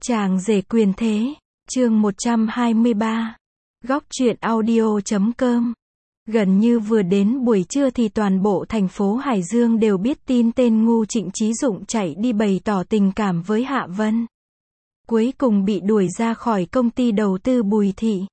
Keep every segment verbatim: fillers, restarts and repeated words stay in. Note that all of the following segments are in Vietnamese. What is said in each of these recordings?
Chàng rể quyền thế, chương một trăm hai mươi ba. Góc truyện audio chấm com. Gần như vừa đến buổi trưa thì toàn bộ thành phố Hải Dương đều biết tin tên ngu Trịnh Chí Dụng chạy đi bày tỏ tình cảm với Hạ Vân. Cuối cùng bị đuổi ra khỏi công ty đầu tư Bùi Thị.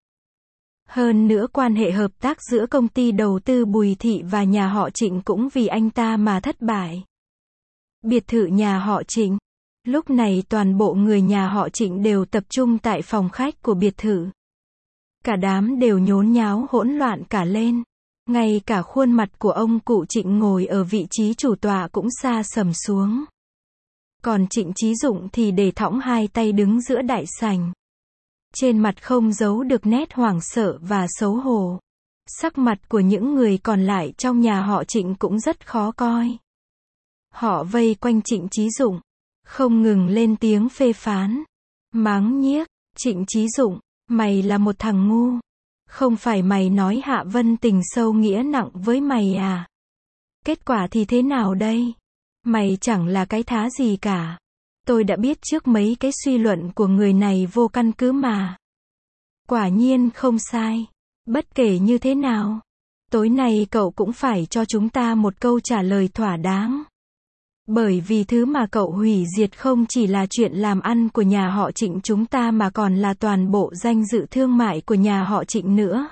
Hơn nữa quan hệ hợp tác giữa công ty đầu tư Bùi Thị và nhà họ Trịnh cũng vì anh ta mà thất bại. Biệt thự nhà họ Trịnh. Lúc này toàn bộ người nhà họ Trịnh đều tập trung tại phòng khách của biệt thự. Cả đám đều nhốn nháo hỗn loạn cả lên. Ngay cả khuôn mặt của ông cụ Trịnh ngồi ở vị trí chủ tọa cũng sa sầm xuống. Còn Trịnh Chí Dụng thì để thõng hai tay đứng giữa đại sảnh. Trên mặt không giấu được nét hoảng sợ và xấu hổ. Sắc mặt của những người còn lại trong nhà họ Trịnh cũng rất khó coi. Họ vây quanh Trịnh Chí Dụng, không ngừng lên tiếng phê phán, mắng nhiếc. Trịnh Chí Dụng, mày là một thằng ngu. Không phải mày nói Hạ Vân tình sâu nghĩa nặng với mày à? Kết quả thì thế nào đây? Mày chẳng là cái thá gì cả. Tôi đã biết trước mấy cái suy luận của người này vô căn cứ mà. Quả nhiên không sai. Bất kể như thế nào, tối nay cậu cũng phải cho chúng ta một câu trả lời thỏa đáng. Bởi vì thứ mà cậu hủy diệt không chỉ là chuyện làm ăn của nhà họ Trịnh chúng ta mà còn là toàn bộ danh dự thương mại của nhà họ Trịnh nữa.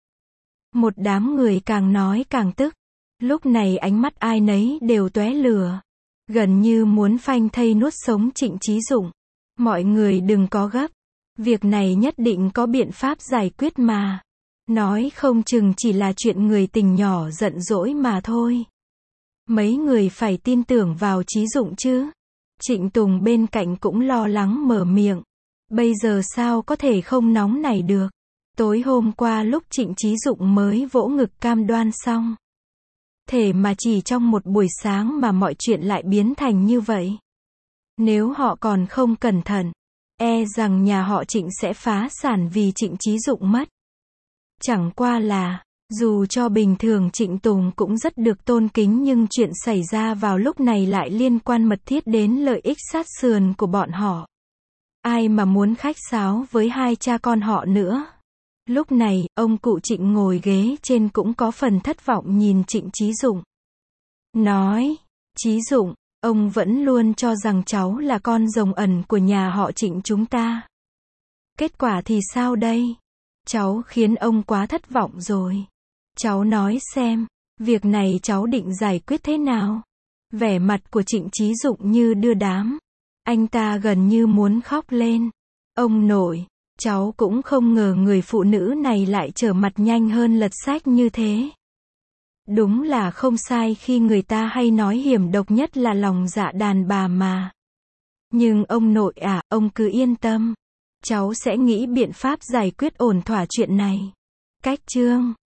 Một đám người càng nói càng tức. Lúc này ánh mắt ai nấy đều tóe lửa. Gần như muốn phanh thây nuốt sống Trịnh Chí Dụng. Mọi người đừng có gấp. Việc này nhất định có biện pháp giải quyết mà. Nói không chừng chỉ là chuyện người tình nhỏ giận dỗi mà thôi. Mấy người phải tin tưởng vào Chí Dụng chứ. Trịnh Tùng bên cạnh cũng lo lắng mở miệng. Bây giờ sao có thể không nóng nảy được. Tối hôm qua lúc Trịnh Chí Dụng mới vỗ ngực cam đoan xong. Thể mà chỉ trong một buổi sáng mà mọi chuyện lại biến thành như vậy. Nếu họ còn không cẩn thận, e rằng nhà họ Trịnh sẽ phá sản vì Trịnh Chí Dụng mất. Chẳng qua là, dù cho bình thường Trịnh Tùng cũng rất được tôn kính nhưng chuyện xảy ra vào lúc này lại liên quan mật thiết đến lợi ích sát sườn của bọn họ. Ai mà muốn khách sáo với hai cha con họ nữa. Lúc này, ông cụ Trịnh ngồi ghế trên cũng có phần thất vọng nhìn Trịnh Chí Dụng. Nói, Chí Dụng, ông vẫn luôn cho rằng cháu là con rồng ẩn của nhà họ Trịnh chúng ta. Kết quả thì sao đây? Cháu khiến ông quá thất vọng rồi. Cháu nói xem, việc này cháu định giải quyết thế nào? Vẻ mặt của Trịnh Chí Dụng như đưa đám. Anh ta gần như muốn khóc lên. Ông nội, cháu cũng không ngờ người phụ nữ này lại trở mặt nhanh hơn lật sách như thế. Đúng là không sai khi người ta hay nói hiểm độc nhất là lòng dạ đàn bà mà. Nhưng ông nội à, ông cứ yên tâm. Cháu sẽ nghĩ biện pháp giải quyết ổn thỏa chuyện này. Cách chương